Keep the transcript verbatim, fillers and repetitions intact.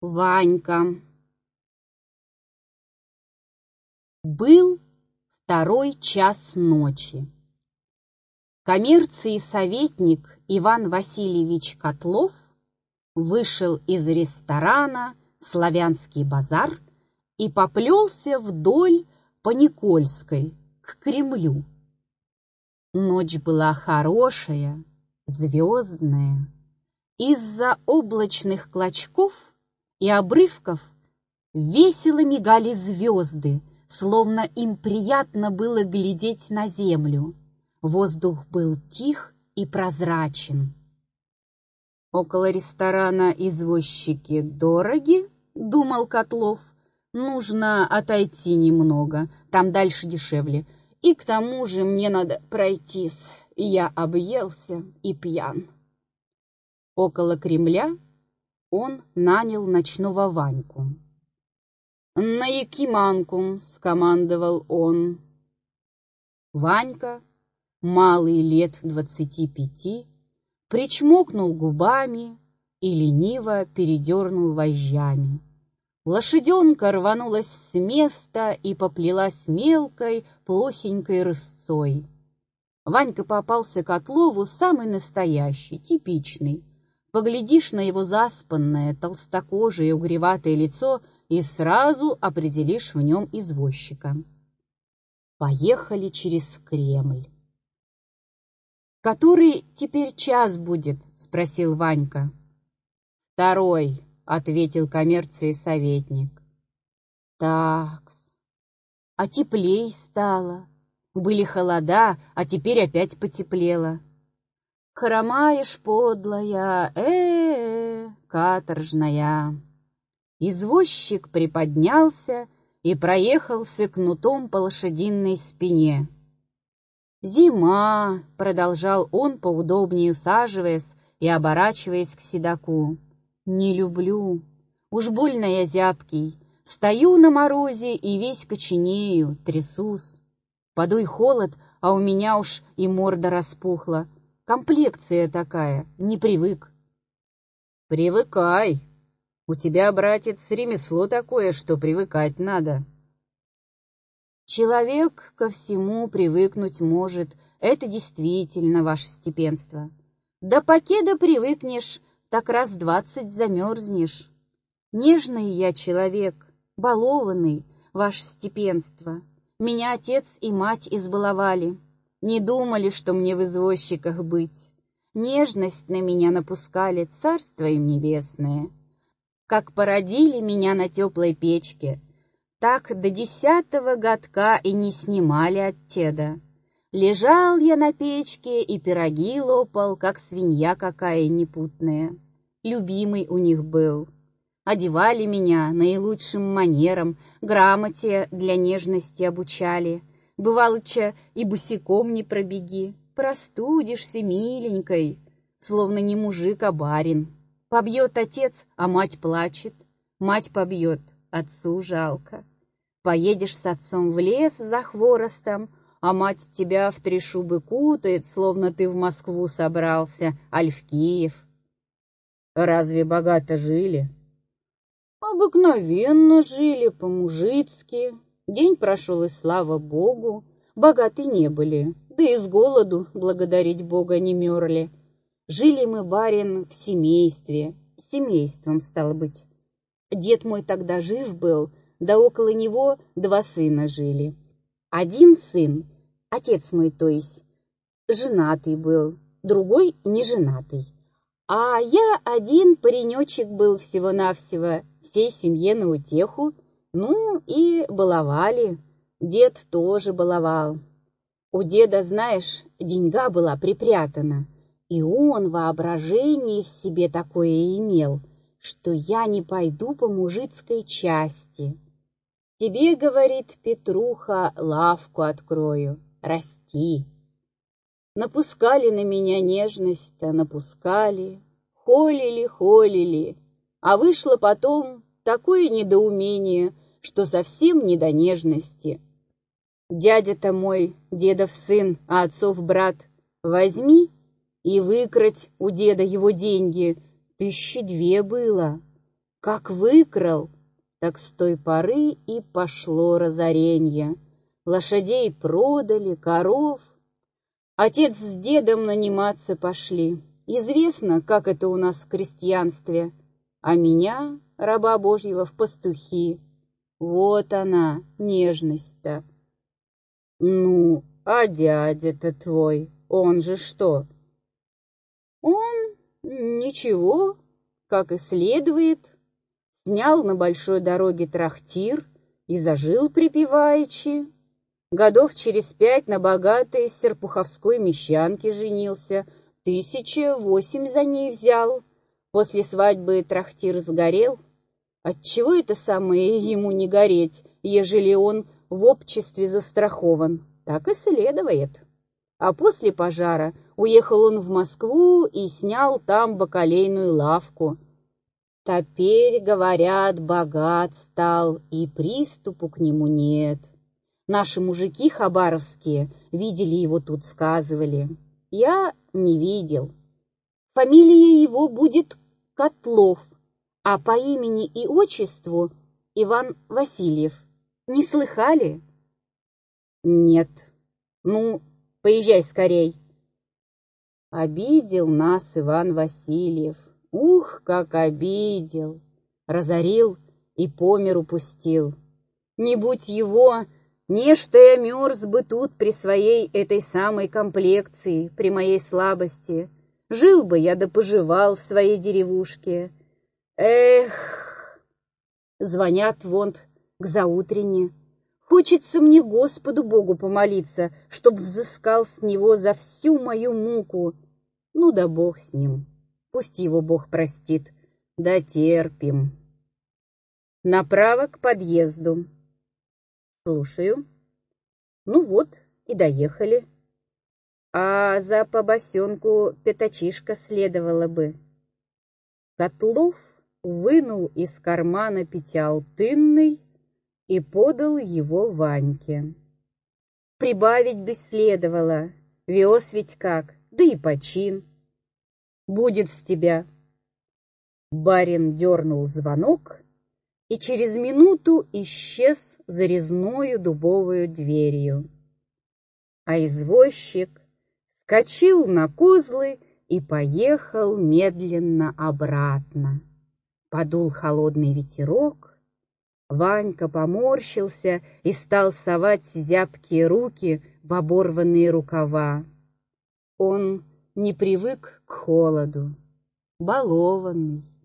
Ванька. Был второй час ночи. Коммерции советник Иван Васильевич Котлов вышел из ресторана «Славянский базар» и поплелся вдоль по Никольской к Кремлю. Ночь была хорошая, звездная. Из-за облачных клочков и обрывков весело мигали звезды, словно им приятно было глядеть на землю. Воздух был тих и прозрачен. Около ресторана извозчики дороги, думал Котлов. Нужно отойти немного, там дальше дешевле. И к тому же мне надо пройтись, я объелся и пьян. Около Кремля он нанял ночного Ваньку. «На Якиманку!» — скомандовал он. Ванька, малый лет двадцати пяти, причмокнул губами и лениво передернул вожжами. Лошаденка рванулась с места и поплелась мелкой, плохенькой рысцой. Ванька попался Котлову самый настоящий, типичный. Поглядишь на его заспанное, толстокожее, угреватое лицо и сразу определишь в нем извозчика. Поехали через Кремль. «Который теперь час будет?» — спросил Ванька. «Второй», — ответил коммерции советник. «Такс, а теплей стало. Были холода, а теперь опять потеплело. Хромаешь, подлая, э-э, каторжная». Извозчик приподнялся и проехался кнутом по лошадиной спине. «Зима», — продолжал он, поудобнее усаживаясь и оборачиваясь к седоку. «Не люблю. Уж больно я зябкий. Стою на морозе и весь коченею, трясусь. Подуй холод, а у меня уж и морда распухла. Комплекция такая, не привык». «Привыкай. У тебя, братец, ремесло такое, что привыкать надо». «Человек ко всему привыкнуть может, это действительно, ваше степенство. Да покеда привыкнешь, так раз двадцать замерзнешь. Нежный я человек, балованный, ваше степенство. Меня отец и мать избаловали, не думали, что мне в извозчиках быть. Нежность на меня напускали, царство им небесное. Как породили меня на теплой печке, так до десятого годка и не снимали от теда. Лежал я на печке и пироги лопал, как свинья какая непутная. Любимый у них был. Одевали меня наилучшим манерам, грамоте для нежности обучали. Бывалыча и босиком не пробеги, простудишься миленькой, словно не мужик, а барин. Побьет отец, а мать плачет, мать побьет, отцу жалко. Поедешь с отцом в лес за хворостом, а мать тебя в три шубы кутает, словно ты в Москву собрался, аль в Киев. Разве богато жили? Обыкновенно жили, по-мужицки. День прошел, и слава Богу, богаты не были, да и с голоду, благодарить Бога, не мерли. Жили мы, барин, в семействе, с семейством, стало быть. Дед мой тогда жив был, да около него два сына жили. Один сын, отец мой, то есть, женатый был, другой неженатый. А я один паренечек был всего-навсего, всей семье на утеху, ну и баловали. Дед тоже баловал. У деда, знаешь, деньга была припрятана, и он воображение в себе такое имел, что я не пойду по мужицкой части. Тебе, говорит Петруха, лавку открою, расти. Напускали на меня нежность-то, напускали, холили, холили, а вышло потом такое недоумение, что совсем не до нежности. Дядя-то мой, дедов сын, а отцов брат, возьми и выкрать у деда его деньги, тысячи две было. Как выкрал, так с той поры и пошло разоренье. Лошадей продали, коров. Отец с дедом наниматься пошли. Известно, как это у нас в крестьянстве. А меня, раба Божьего, в пастухи. Вот она, нежность-то. Ну, а дядя-то твой, он же что? Он ничего, как и следует. Снял на большой дороге трактир и зажил припеваючи. Годов через пять на богатой серпуховской мещанке женился, тысяча восемь за ней взял. После свадьбы трактир сгорел. Отчего это самое ему не гореть, ежели он в обществе застрахован? Так и следует. А после пожара уехал он в Москву и снял там бакалейную лавку. Теперь, говорят, богат стал, и приступу к нему нет. Наши мужики хабаровские видели его тут, сказывали. Я не видел. Фамилия его будет Котлов, а по имени и отчеству Иван Васильев. Не слыхали? Нет. Ну, поезжай скорей. Обидел нас Иван Васильев. Ух, как обидел! Разорил и по миру пустил. Не будь его, нечто я мерз бы тут при своей этой самой комплекции, при моей слабости. Жил бы я да поживал в своей деревушке. Эх! Звонят вон к заутрене. Хочется мне Господу Богу помолиться, чтоб взыскал с него за всю мою муку. Ну да Бог с ним. Пусть его Бог простит. Да терпим. Направо к подъезду. Слушаю. Ну вот, и доехали. А за побосенку пятачишка следовало бы. Котлов вынул из кармана пятиалтынный и подал его Ваньке. Прибавить бы следовало, вез ведь как, да и почин. Будет с тебя. Барин дернул звонок и через минуту исчез за резною дубовую дверью. А извозчик скочил на козлы и поехал медленно обратно. Подул холодный ветерок. Ванька поморщился и стал совать зябкие руки в оборванные рукава. Он не привык к холоду, балованный.